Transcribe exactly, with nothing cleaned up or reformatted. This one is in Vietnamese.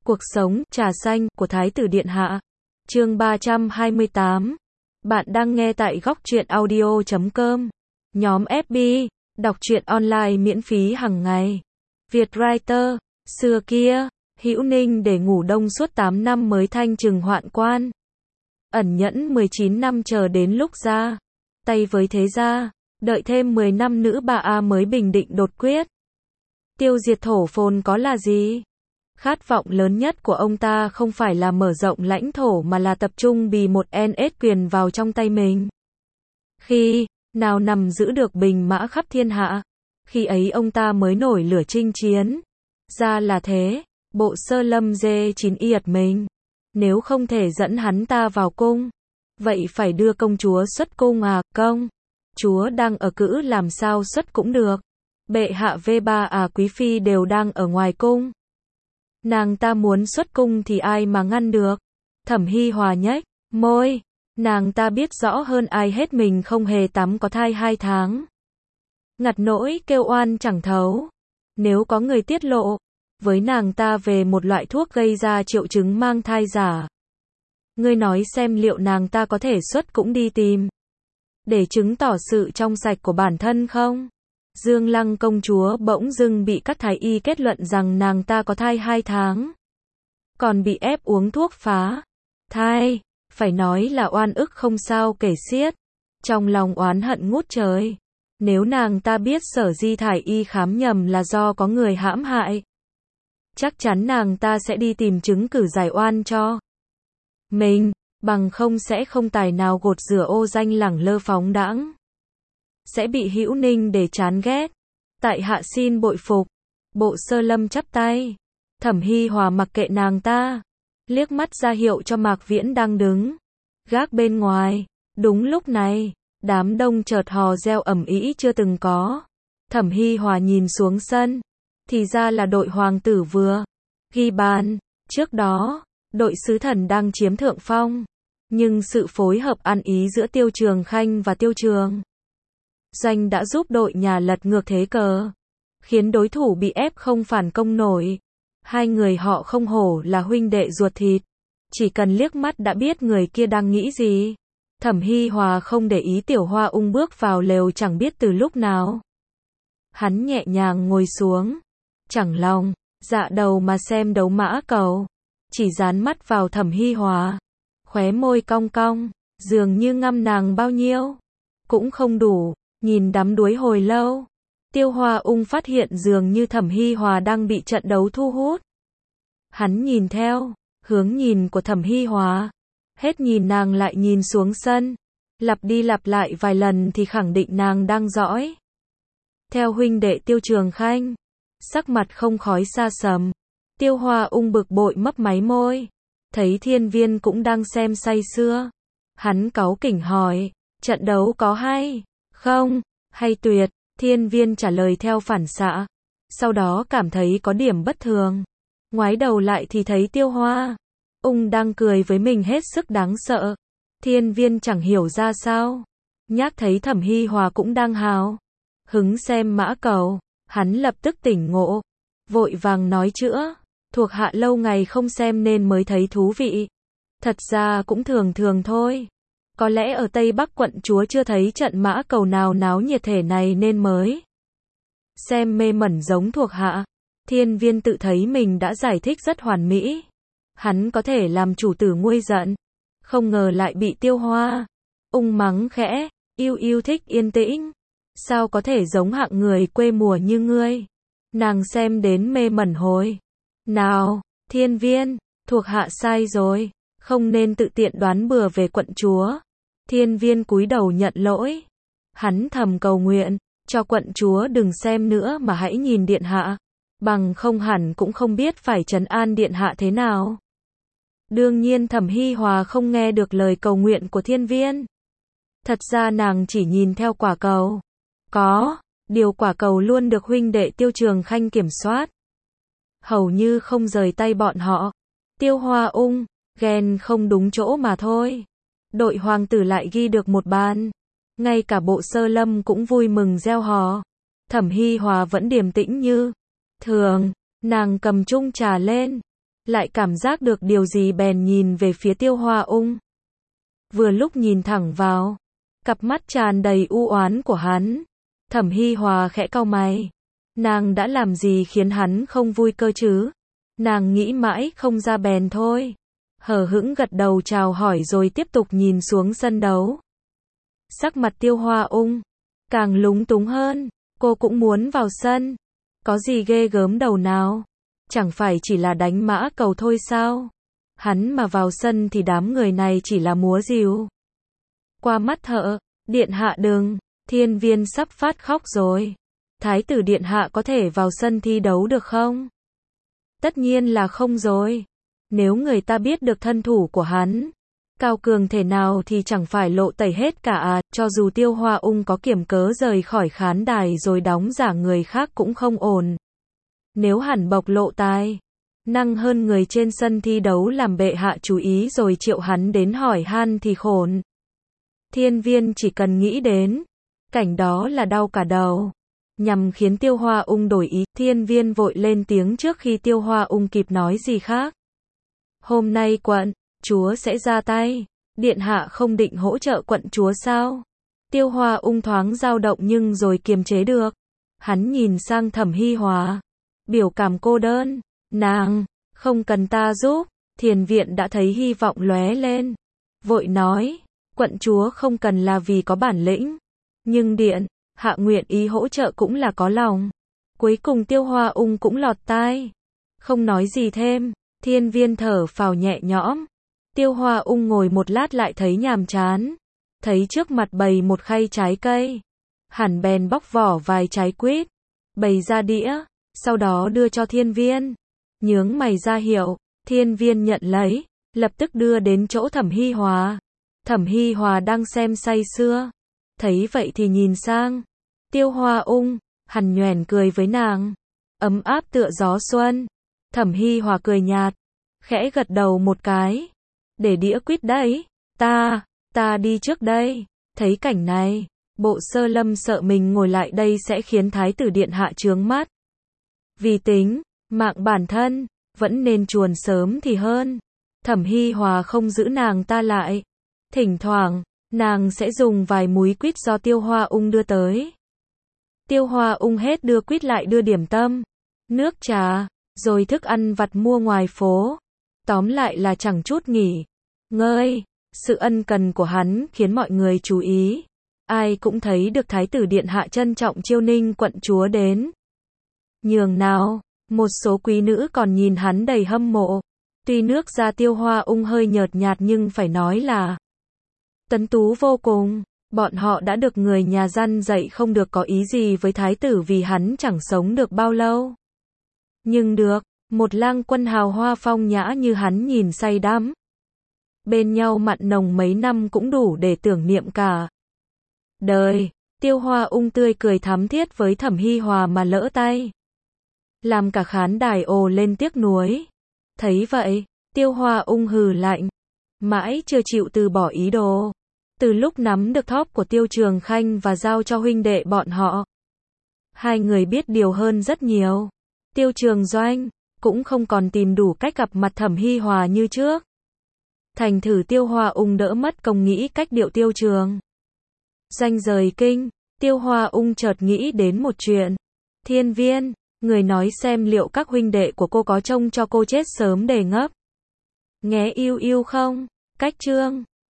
Cuộc sống, trà xanh, của Thái tử Điện Hạ. Chương ba trăm hai mươi tám. Bạn đang nghe tại góc truyện audio chấm com. Nhóm ép bê, đọc truyện online miễn phí hàng ngày. Vietwriter, xưa kia, Hữu Ninh để ngủ đông suốt tám năm mới thanh trừng hoạn quan. Ẩn nhẫn mười chín năm chờ đến lúc ra tay với thế gia, đợi thêm mười năm nữ bà A mới bình định đột quyết. Tiêu diệt thổ phồn có là gì? Khát vọng lớn nhất của ông ta không phải là mở rộng lãnh thổ mà là tập trung bì một en ét quyền vào trong tay mình. Khi nào nằm giữ được bình mã khắp thiên hạ, khi ấy ông ta mới nổi lửa chinh chiến. Ra là thế, Bộ Sơ Lâm dê chín yệt mình. Nếu không thể dẫn hắn ta vào cung, vậy phải đưa công chúa xuất cung à? Công chúa đang ở cữ làm sao xuất cũng được. Bệ hạ vê ba à quý phi đều đang ở ngoài cung. Nàng ta muốn xuất cung thì ai mà ngăn được. Thẩm Hi Hòa nhếch môi, nàng ta biết rõ hơn ai hết mình không hề tắm có thai hai tháng. Ngặt nỗi kêu oan chẳng thấu. Nếu có người tiết lộ với nàng ta về một loại thuốc gây ra triệu chứng mang thai giả, ngươi nói xem liệu nàng ta có thể xuất cũng đi tìm để chứng tỏ sự trong sạch của bản thân không? Dương Lăng công chúa bỗng dưng bị các thái y kết luận rằng nàng ta có thai hai tháng. Còn bị ép uống thuốc phá thai, phải nói là oan ức không sao kể xiết. Trong lòng oán hận ngút trời. Nếu nàng ta biết sở di thải y khám nhầm là do có người hãm hại, chắc chắn nàng ta sẽ đi tìm chứng cử giải oan cho mình, bằng không sẽ không tài nào gột rửa ô danh lẳng lơ phóng đãng. Sẽ bị Hữu Ninh để chán ghét. Tại hạ xin bội phục. Bộ Sơ Lâm chắp tay. Thẩm Hi Hòa mặc kệ nàng ta, liếc mắt ra hiệu cho Mạc Viễn đang đứng gác bên ngoài. Đúng lúc này, đám đông chợt hò reo ầm ĩ chưa từng có. Thẩm Hi Hòa nhìn xuống sân, thì ra là đội hoàng tử vừa ghi bàn. Trước đó, đội sứ thần đang chiếm thượng phong, nhưng sự phối hợp ăn ý giữa Tiêu Trường Khanh và Tiêu Trường Doanh đã giúp đội nhà lật ngược thế cờ, khiến đối thủ bị ép không phản công nổi. Hai người họ không hổ là huynh đệ ruột thịt, chỉ cần liếc mắt đã biết người kia đang nghĩ gì. Thẩm Hi Hòa không để ý Tiểu Hoa Ung bước vào lều chẳng biết từ lúc nào. Hắn nhẹ nhàng ngồi xuống, chẳng lòng dạ đầu mà xem đấu mã cầu, chỉ dán mắt vào Thẩm Hi Hòa, khóe môi cong cong, dường như ngăm nàng bao nhiêu cũng không đủ. Nhìn đắm đuối hồi lâu, Tiêu Hoa Ung phát hiện dường như Thẩm Hi Hòa đang bị trận đấu thu hút. Hắn nhìn theo hướng nhìn của Thẩm Hi Hòa, hết nhìn nàng lại nhìn xuống sân, lặp đi lặp lại vài lần thì khẳng định nàng đang dõi theo huynh đệ Tiêu Trường Khanh. Sắc mặt không khói xa sầm, Tiêu Hoa Ung bực bội mấp máy môi, thấy Thiên Viên cũng đang xem say sưa. Hắn cáu kỉnh hỏi, trận đấu có hay không? Hay tuyệt. Thiên Viên trả lời theo phản xạ, sau đó cảm thấy có điểm bất thường. Ngoái đầu lại thì thấy Tiêu Hoa Ung đang cười với mình hết sức đáng sợ. Thiên Viên chẳng hiểu ra sao, nhác thấy Thẩm Hi Hòa cũng đang hào hứng xem mã cầu, hắn lập tức tỉnh ngộ, vội vàng nói chữa, thuộc hạ lâu ngày không xem nên mới thấy thú vị. Thật ra cũng thường thường thôi. Có lẽ ở Tây Bắc quận chúa chưa thấy trận mã cầu nào náo nhiệt thể này nên mới xem mê mẩn giống thuộc hạ. Thiên Viên tự thấy mình đã giải thích rất hoàn mỹ, hắn có thể làm chủ tử nguôi giận, không ngờ lại bị Tiêu Hoa Ung mắng khẽ, yêu yêu thích yên tĩnh, sao có thể giống hạng người quê mùa như ngươi. Nàng xem đến mê mẩn hồi nào. Thiên Viên, thuộc hạ sai rồi, không nên tự tiện đoán bừa về quận chúa. Thiên Viên cúi đầu nhận lỗi. Hắn thầm cầu nguyện, cho quận chúa đừng xem nữa mà hãy nhìn điện hạ. Bằng không hẳn cũng không biết phải trấn an điện hạ thế nào. Đương nhiên Thẩm Hi Hòa không nghe được lời cầu nguyện của Thiên Viên. Thật ra nàng chỉ nhìn theo quả cầu. Có điều quả cầu luôn được huynh đệ Tiêu Trường Khanh kiểm soát, hầu như không rời tay bọn họ. Tiêu Hoa Ung ghen không đúng chỗ mà thôi. Đội hoàng tử lại ghi được một bàn, ngay cả Bộ Sơ Lâm cũng vui mừng reo hò. Thẩm Hi Hòa vẫn điềm tĩnh như thường, nàng cầm chung trà lên, lại cảm giác được điều gì bèn nhìn về phía Tiêu Hoa Ung. Vừa lúc nhìn thẳng vào cặp mắt tràn đầy u oán của hắn, Thẩm Hi Hòa khẽ cau mày. Nàng đã làm gì khiến hắn không vui cơ chứ? Nàng nghĩ mãi không ra bèn thôi. Hờ hững gật đầu chào hỏi rồi tiếp tục nhìn xuống sân đấu. Sắc mặt Tiêu Hoa Ung càng lúng túng hơn, cô cũng muốn vào sân. Có gì ghê gớm đầu nào? Chẳng phải chỉ là đánh mã cầu thôi sao? Hắn mà vào sân thì đám người này chỉ là múa rìu qua mắt thợ. Điện hạ đừng, Thiên Viên sắp phát khóc rồi. Thái tử điện hạ có thể vào sân thi đấu được không? Tất nhiên là không rồi. Nếu người ta biết được thân thủ của hắn, cao cường thể nào thì chẳng phải lộ tẩy hết cả à. Cho dù Tiêu Hoa Ung có kiểm cớ rời khỏi khán đài rồi đóng giả người khác cũng không ổn. Nếu hẳn bộc lộ tài năng hơn người trên sân thi đấu làm bệ hạ chú ý rồi triệu hắn đến hỏi han thì khổn. Thiên Viên chỉ cần nghĩ đến cảnh đó là đau cả đầu. Nhằm khiến Tiêu Hoa Ung đổi ý, Thiên Viên vội lên tiếng trước khi Tiêu Hoa Ung kịp nói gì khác. Hôm nay quận chúa sẽ ra tay, điện hạ không định hỗ trợ quận chúa sao? Tiêu Hoa Ung thoáng dao động nhưng rồi kiềm chế được. Hắn nhìn sang Thẩm Hi Hòa, biểu cảm cô đơn. Nàng, không cần ta giúp. Thiền Viện đã thấy hy vọng lóe lên, vội nói, quận chúa không cần là vì có bản lĩnh, nhưng điện hạ nguyện ý hỗ trợ cũng là có lòng. Cuối cùng Tiêu Hoa Ung cũng lọt tai, không nói gì thêm. Thiên Viên thở phào nhẹ nhõm. Tiêu Hoa Ung ngồi một lát lại thấy nhàm chán, thấy trước mặt bày một khay trái cây, hẳn bèn bóc vỏ vài trái quýt, bày ra đĩa, sau đó đưa cho Thiên Viên. Nhướng mày ra hiệu, Thiên Viên nhận lấy, lập tức đưa đến chỗ Thẩm Hi Hòa. Thẩm Hi Hòa đang xem say sưa, thấy vậy thì nhìn sang Tiêu Hoa Ung, hằn nhoẻn cười với nàng, ấm áp tựa gió xuân. Thẩm Hi Hòa cười nhạt, khẽ gật đầu một cái. Để đĩa quýt đấy, ta, ta đi trước đây. Thấy cảnh này, Bộ Sơ Lâm sợ mình ngồi lại đây sẽ khiến Thái tử điện hạ chướng mắt. Vì tính mạng bản thân, vẫn nên chuồn sớm thì hơn. Thẩm Hi Hòa không giữ nàng ta lại. Thỉnh thoảng, nàng sẽ dùng vài múi quýt do Tiêu Hoa Ung đưa tới. Tiêu Hoa Ung hết đưa quýt lại đưa điểm tâm, nước trà, rồi thức ăn vặt mua ngoài phố. Tóm lại là chẳng chút nghỉ ngơi. Sự ân cần của hắn khiến mọi người chú ý. Ai cũng thấy được Thái tử điện hạ trân trọng chiêu ninh quận chúa đến nhường nào. Một số quý nữ còn nhìn hắn đầy hâm mộ. Tuy nước da Tiêu Hoa Ung hơi nhợt nhạt nhưng phải nói là tuấn tú vô cùng. Bọn họ đã được người nhà răn dạy không được có ý gì với thái tử vì hắn chẳng sống được bao lâu. Nhưng được, một lang quân hào hoa phong nhã như hắn nhìn say đắm. Bên nhau mặn nồng mấy năm cũng đủ để tưởng niệm cả đời. Tiêu Hoa Ung tươi cười thắm thiết với Thẩm Hi Hòa mà lỡ tay, làm cả khán đài ồ lên tiếc nuối. Thấy vậy, Tiêu Hoa Ung hừ lạnh, mãi chưa chịu từ bỏ ý đồ. Từ lúc nắm được thóp của Tiêu Trường Khanh và giao cho huynh đệ bọn họ, hai người biết điều hơn rất nhiều. Tiêu Trường Doanh cũng không còn tìm đủ cách gặp mặt Thẩm Hi Hòa như trước. Thành thử Tiêu Hoa Ung đỡ mất công nghĩ cách điệu Tiêu Trường Doanh rời kinh. Tiêu Hoa Ung chợt nghĩ đến một chuyện. Thiên Viên, người nói xem liệu các huynh đệ của cô có trông cho cô chết sớm để ngấp. Nghe yêu yêu không? Cách chương